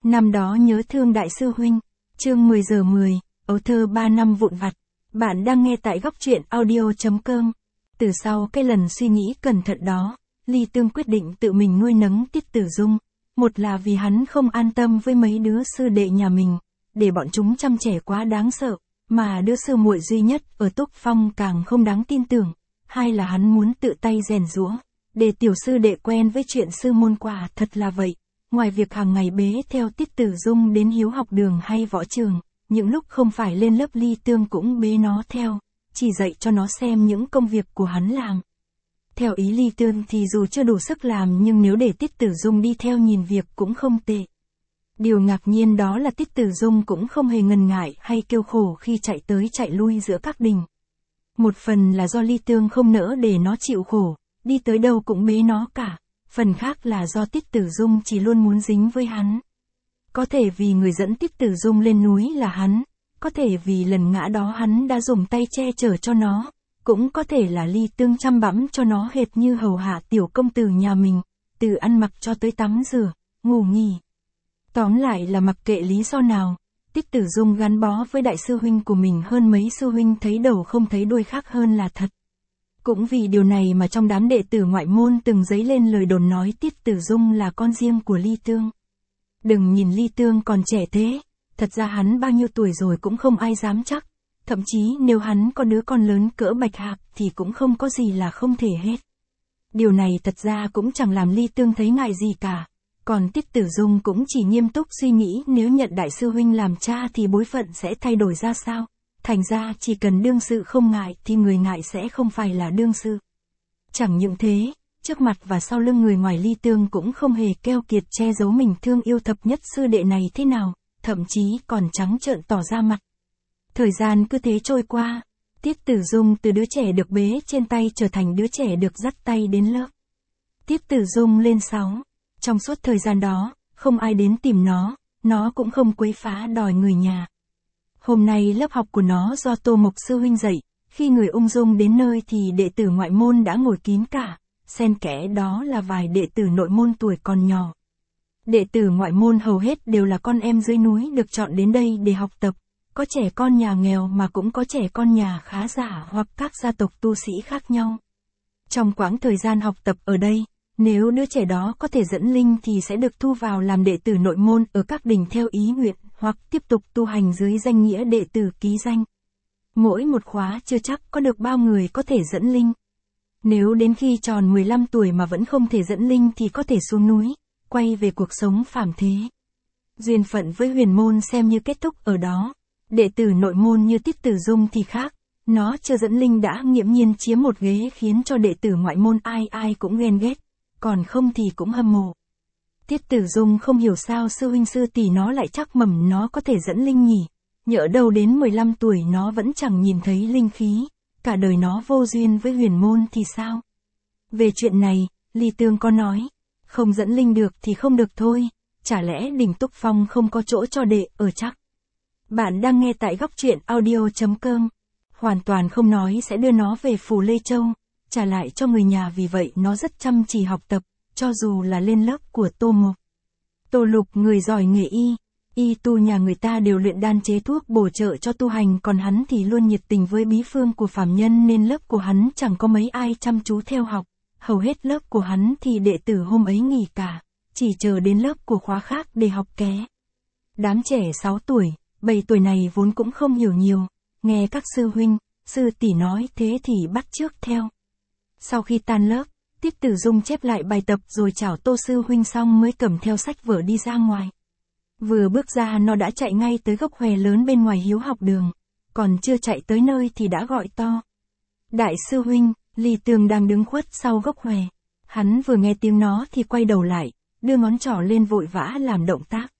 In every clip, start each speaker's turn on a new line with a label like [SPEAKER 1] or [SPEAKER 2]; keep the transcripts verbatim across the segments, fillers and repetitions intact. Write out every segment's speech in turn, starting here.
[SPEAKER 1] Năm đó nhớ thương đại sư huynh, chương mười giờ mười, ấu thơ ba năm vụn vặt. Bạn đang nghe tại góc truyện audio.com. Từ sau cái lần suy nghĩ cẩn thận đó, Ly Tương quyết định tự mình nuôi nấng Tiết Tử Dung. Một là vì hắn không an tâm với mấy đứa sư đệ nhà mình, để bọn chúng chăm trẻ quá đáng sợ, mà đứa sư muội duy nhất ở Túc Phong càng không đáng tin tưởng. Hai là hắn muốn tự tay rèn giũa, để tiểu sư đệ quen với chuyện sư môn. Quả thật là vậy. Ngoài việc hàng ngày bế theo Tiết Tử Dung đến hiếu học đường hay võ trường, những lúc không phải lên lớp Ly Tương cũng bế nó theo, chỉ dạy cho nó xem những công việc của hắn làm. Theo ý Ly Tương thì dù chưa đủ sức làm nhưng nếu để Tiết Tử Dung đi theo nhìn việc cũng không tệ. Điều ngạc nhiên đó là Tiết Tử Dung cũng không hề ngần ngại hay kêu khổ khi chạy tới chạy lui giữa các đình. Một phần là do Ly Tương không nỡ để nó chịu khổ, đi tới đâu cũng bế nó cả. Phần khác là do Tiết Tử Dung chỉ luôn muốn dính với hắn. Có thể vì người dẫn Tiết Tử Dung lên núi là hắn, có thể vì lần ngã đó hắn đã dùng tay che chở cho nó, cũng có thể là Ly Tương chăm bẵm cho nó hệt như hầu hạ tiểu công tử nhà mình, từ ăn mặc cho tới tắm rửa, ngủ nghỉ. Tóm lại là mặc kệ lý do nào, Tiết Tử Dung gắn bó với đại sư huynh của mình hơn mấy sư huynh thấy đầu không thấy đuôi khác hơn là thật. Cũng vì điều này mà trong đám đệ tử ngoại môn từng dấy lên lời đồn nói Tiết Tử Dung là con riêng của Ly Tương. Đừng nhìn Ly Tương còn trẻ thế, thật ra hắn bao nhiêu tuổi rồi cũng không ai dám chắc, thậm chí nếu hắn có đứa con lớn cỡ Bạch Hạc thì cũng không có gì là không thể hết. Điều này thật ra cũng chẳng làm Ly Tương thấy ngại gì cả, còn Tiết Tử Dung cũng chỉ nghiêm túc suy nghĩ nếu nhận đại sư huynh làm cha thì bối phận sẽ thay đổi ra sao. Thành ra chỉ cần đương sự không ngại thì người ngại sẽ không phải là đương sự. Chẳng những thế, trước mặt và sau lưng người ngoài Ly Tương cũng không hề keo kiệt che giấu mình thương yêu thập nhất sư đệ này thế nào, thậm chí còn trắng trợn tỏ ra mặt. Thời gian cứ thế trôi qua, Tiết Tử Dung từ đứa trẻ được bế trên tay trở thành đứa trẻ được dắt tay đến lớp. Tiết Tử Dung lên sáu, trong suốt thời gian đó, không ai đến tìm nó, nó cũng không quấy phá đòi người nhà. Hôm nay lớp học của nó do Tô Mộc sư huynh dạy, khi người ung dung đến nơi thì đệ tử ngoại môn đã ngồi kín cả, xen kẽ đó là vài đệ tử nội môn tuổi còn nhỏ. Đệ tử ngoại môn hầu hết đều là con em dưới núi được chọn đến đây để học tập, có trẻ con nhà nghèo mà cũng có trẻ con nhà khá giả hoặc các gia tộc tu sĩ khác nhau. Trong quãng thời gian học tập ở đây, nếu đứa trẻ đó có thể dẫn linh thì sẽ được thu vào làm đệ tử nội môn ở các đình theo ý nguyện, hoặc tiếp tục tu hành dưới danh nghĩa đệ tử ký danh. Mỗi một khóa chưa chắc có được bao người có thể dẫn linh. Nếu đến khi tròn mười lăm tuổi mà vẫn không thể dẫn linh thì có thể xuống núi, quay về cuộc sống phàm thế. Duyên phận với huyền môn xem như kết thúc ở đó. Đệ tử nội môn như Tiết Tử Dung thì khác, nó chưa dẫn linh đã nghiễm nhiên chiếm một ghế khiến cho đệ tử ngoại môn ai ai cũng ghen ghét, còn không thì cũng hâm mộ. Tiết Tử Dung không hiểu sao sư huynh sư tỷ nó lại chắc mẩm nó có thể dẫn linh nhỉ, nhỡ đâu đến mười lăm tuổi nó vẫn chẳng nhìn thấy linh khí, cả đời nó vô duyên với huyền môn thì sao? Về chuyện này, Ly Tương có nói, không dẫn linh được thì không được thôi, chả lẽ đỉnh Túc Phong không có chỗ cho đệ ở chắc? Bạn đang nghe tại góc truyện audio.com, hoàn toàn không nói sẽ đưa nó về Phù Lê Châu, trả lại cho người nhà vì vậy nó rất chăm chỉ học tập. Cho dù là lên lớp của Tô Mộc, Tô Lục người giỏi nghề y, y tu nhà người ta đều luyện đan chế thuốc bổ trợ cho tu hành, còn hắn thì luôn nhiệt tình với bí phương của phàm nhân nên lớp của hắn chẳng có mấy ai chăm chú theo học, hầu hết lớp của hắn thì đệ tử hôm ấy nghỉ cả, chỉ chờ đến lớp của khóa khác để học ké. Đám trẻ sáu tuổi, bảy tuổi này vốn cũng không hiểu nhiều, nghe các sư huynh, sư tỷ nói thế thì bắt chước theo. Sau khi tan lớp, Tiết Tử Dung chép lại bài tập rồi chào Tô sư huynh xong mới cầm theo sách vở đi ra ngoài. Vừa bước ra nó đã chạy ngay tới gốc hòe lớn bên ngoài hiếu học đường, còn chưa chạy tới nơi thì đã gọi to. Đại sư huynh, Ly Tương đang đứng khuất sau gốc hòe. Hắn vừa nghe tiếng nó thì quay đầu lại, đưa ngón trỏ lên vội vã làm động tác.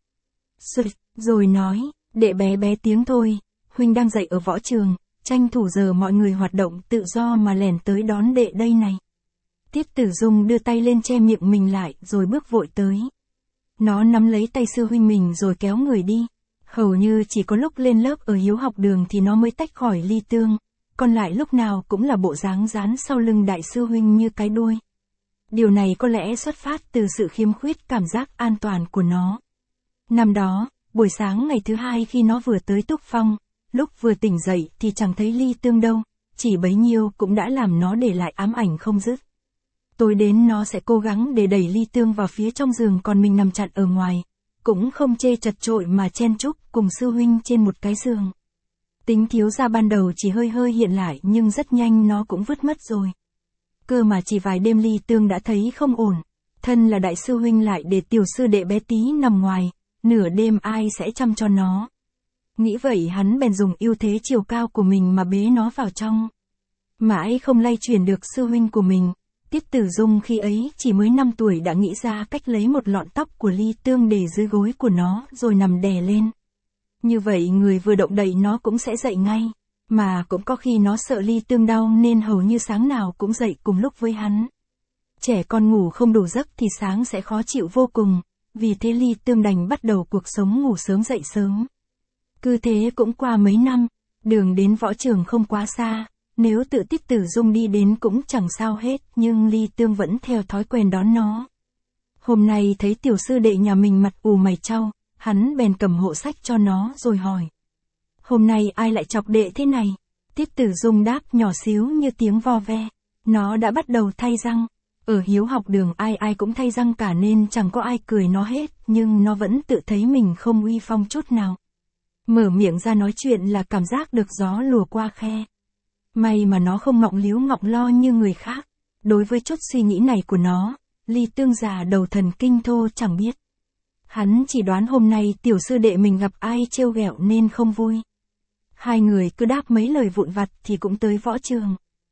[SPEAKER 1] Rồi nói, đệ bé bé tiếng thôi, huynh đang dạy ở võ trường, tranh thủ giờ mọi người hoạt động tự do mà lẻn tới đón đệ đây này. Tiết Tử Dung đưa tay lên che miệng mình lại rồi bước vội tới. Nó nắm lấy tay sư huynh mình rồi kéo người đi. Hầu như chỉ có lúc lên lớp ở hiếu học đường thì nó mới tách khỏi Ly Tương, còn lại lúc nào cũng là bộ dáng dán sau lưng đại sư huynh như cái đuôi. Điều này có lẽ xuất phát từ sự khiếm khuyết cảm giác an toàn của nó. Năm đó, buổi sáng ngày thứ hai khi nó vừa tới Túc Phong, lúc vừa tỉnh dậy thì chẳng thấy Ly Tương đâu, chỉ bấy nhiêu cũng đã làm nó để lại ám ảnh không dứt. Tối đến nó sẽ cố gắng để đẩy Ly Tương vào phía trong giường còn mình nằm chặn ở ngoài, cũng không chê chật chội mà chen chúc cùng sư huynh trên một cái giường. Tính thiếu gia ban đầu chỉ hơi hơi hiện lại nhưng rất nhanh nó cũng vứt mất rồi. Cơ mà chỉ vài đêm Ly Tương đã thấy không ổn, thân là đại sư huynh lại để tiểu sư đệ bé tí nằm ngoài, nửa đêm ai sẽ chăm cho nó. Nghĩ vậy hắn bèn dùng ưu thế chiều cao của mình mà bế nó vào trong. Mãi không lay chuyển được sư huynh của mình, Tiết Tử Dung khi ấy chỉ mới năm tuổi đã nghĩ ra cách lấy một lọn tóc của Ly Tương để dưới gối của nó rồi nằm đè lên. Như vậy người vừa động đậy nó cũng sẽ dậy ngay, mà cũng có khi nó sợ Ly Tương đau nên hầu như sáng nào cũng dậy cùng lúc với hắn. Trẻ con ngủ không đủ giấc thì sáng sẽ khó chịu vô cùng, vì thế Ly Tương đành bắt đầu cuộc sống ngủ sớm dậy sớm. Cứ thế cũng qua mấy năm, đường đến võ trường không quá xa, nếu tự Tiết Tử Dung đi đến cũng chẳng sao hết, nhưng Ly Tương vẫn theo thói quen đón nó. Hôm nay thấy tiểu sư đệ nhà mình mặt ù mày chau, hắn bèn cầm hộ sách cho nó rồi hỏi. Hôm nay ai lại chọc đệ thế này? Tiết Tử Dung đáp nhỏ xíu như tiếng vo ve. Nó đã bắt đầu thay răng. Ở hiếu học đường ai ai cũng thay răng cả nên chẳng có ai cười nó hết, nhưng nó vẫn tự thấy mình không uy phong chút nào. Mở miệng ra nói chuyện là cảm giác được gió lùa qua khe. May mà nó không ngọng líu ngọng lo như người khác. Đối với chút suy nghĩ này của nó, Ly Tương già đầu thần kinh thô chẳng biết. Hắn chỉ đoán hôm nay tiểu sư đệ mình gặp ai trêu ghẹo nên không vui. Hai người cứ đáp mấy lời vụn vặt thì cũng tới võ trường.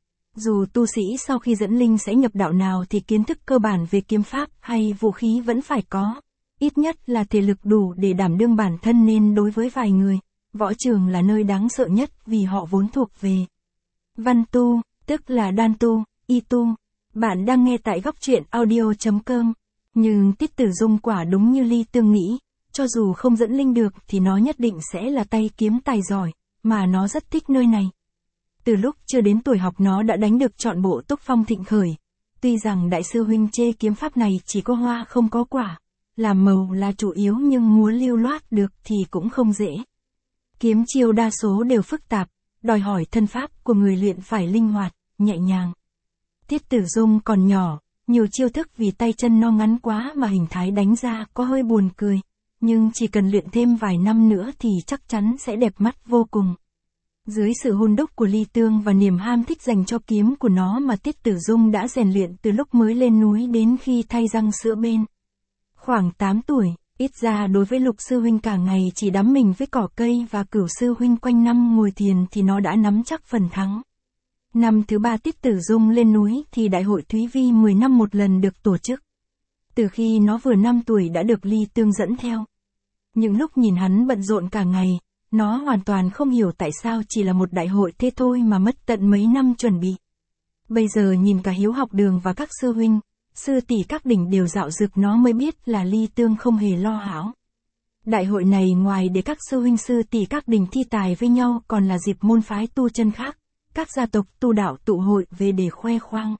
[SPEAKER 1] Dù tu sĩ sau khi dẫn linh sẽ nhập đạo nào thì kiến thức cơ bản về kiếm pháp hay vũ khí vẫn phải có. Ít nhất là thể lực đủ để đảm đương bản thân, nên đối với vài người, võ trường là nơi đáng sợ nhất vì họ vốn thuộc về văn tu, tức là đan tu, y tu. Bạn đang nghe tại góc truyện audio chấm com. Nhưng Tiết Tử Dung quả đúng như Ly Tương nghĩ, cho dù không dẫn linh được thì nó nhất định sẽ là tay kiếm tài giỏi, mà nó rất thích nơi này. Từ lúc chưa đến tuổi học nó đã đánh được trọn bộ Túc Phong thịnh khởi. Tuy rằng đại sư huynh chê kiếm pháp này chỉ có hoa không có quả, làm màu là chủ yếu nhưng muốn lưu loát được thì cũng không dễ. Kiếm chiêu đa số đều phức tạp, đòi hỏi thân pháp của người luyện phải linh hoạt, nhẹ nhàng. Tiết Tử Dung còn nhỏ, nhiều chiêu thức vì tay chân nó ngắn quá mà hình thái đánh ra có hơi buồn cười, nhưng chỉ cần luyện thêm vài năm nữa thì chắc chắn sẽ đẹp mắt vô cùng. Dưới sự hôn đúc của Ly Tương và niềm ham thích dành cho kiếm của nó mà Tiết Tử Dung đã rèn luyện từ lúc mới lên núi đến khi thay răng sữa bên. Khoảng tám tuổi, ít ra đối với Lục sư huynh cả ngày chỉ đắm mình với cỏ cây và Cửu sư huynh quanh năm ngồi thiền thì nó đã nắm chắc phần thắng. Năm thứ ba Tiết Tử Dung lên núi thì đại hội Thúy Vi mười năm một lần được tổ chức. Từ khi nó vừa năm tuổi đã được Ly Tương dẫn theo. Những lúc nhìn hắn bận rộn cả ngày, nó hoàn toàn không hiểu tại sao chỉ là một đại hội thế thôi mà mất tận mấy năm chuẩn bị. Bây giờ nhìn cả hiếu học đường và các sư huynh, sư tỷ các đỉnh đều dạo dực nó mới biết là Ly Tương không hề lo hão. Đại hội này ngoài để các sư huynh sư tỷ các đỉnh thi tài với nhau còn là dịp môn phái tu chân khác, các gia tộc tu đạo tụ hội về để khoe khoang.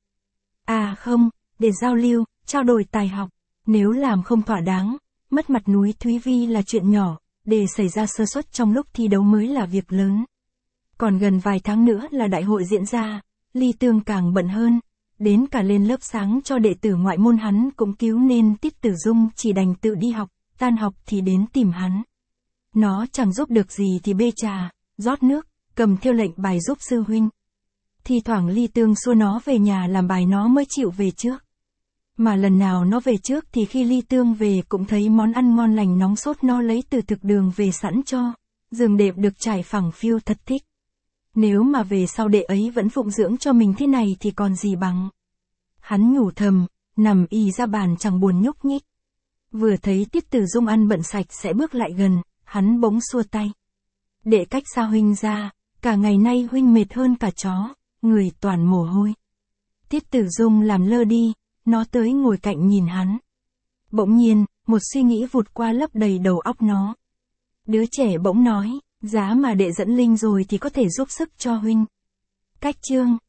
[SPEAKER 1] À không, để giao lưu, trao đổi tài học. Nếu làm không thỏa đáng, mất mặt núi Thúy Vi là chuyện nhỏ, để xảy ra sơ suất trong lúc thi đấu mới là việc lớn. Còn gần vài tháng nữa là đại hội diễn ra, Ly Tương càng bận hơn, đến cả lên lớp sáng cho đệ tử ngoại môn hắn cũng cứu nên Tiết Tử Dung chỉ đành tự đi học, tan học thì đến tìm hắn. Nó chẳng giúp được gì thì bê trà, rót nước, cầm theo lệnh bài giúp sư huynh. Thì thoảng Ly Tương xua nó về nhà làm bài nó mới chịu về trước. Mà lần nào nó về trước thì khi Ly Tương về cũng thấy món ăn ngon lành nóng sốt nó lấy từ thực đường về sẵn cho, giường đệm được trải phẳng phiu thật thích. Nếu mà về sau đệ ấy vẫn phụng dưỡng cho mình thế này thì còn gì bằng. Hắn nhủ thầm, nằm y ra bàn chẳng buồn nhúc nhích. Vừa thấy Tiết Tử Dung ăn bận sạch sẽ bước lại gần, hắn bỗng xua tay. Đệ cách xa huynh ra, cả ngày nay huynh mệt hơn cả chó, người toàn mồ hôi. Tiết Tử Dung làm lơ đi, nó tới ngồi cạnh nhìn hắn. Bỗng nhiên, một suy nghĩ vụt qua lấp đầy đầu óc nó. Đứa trẻ bỗng nói, giá mà đệ dẫn linh rồi thì có thể giúp sức cho huynh. Cách chương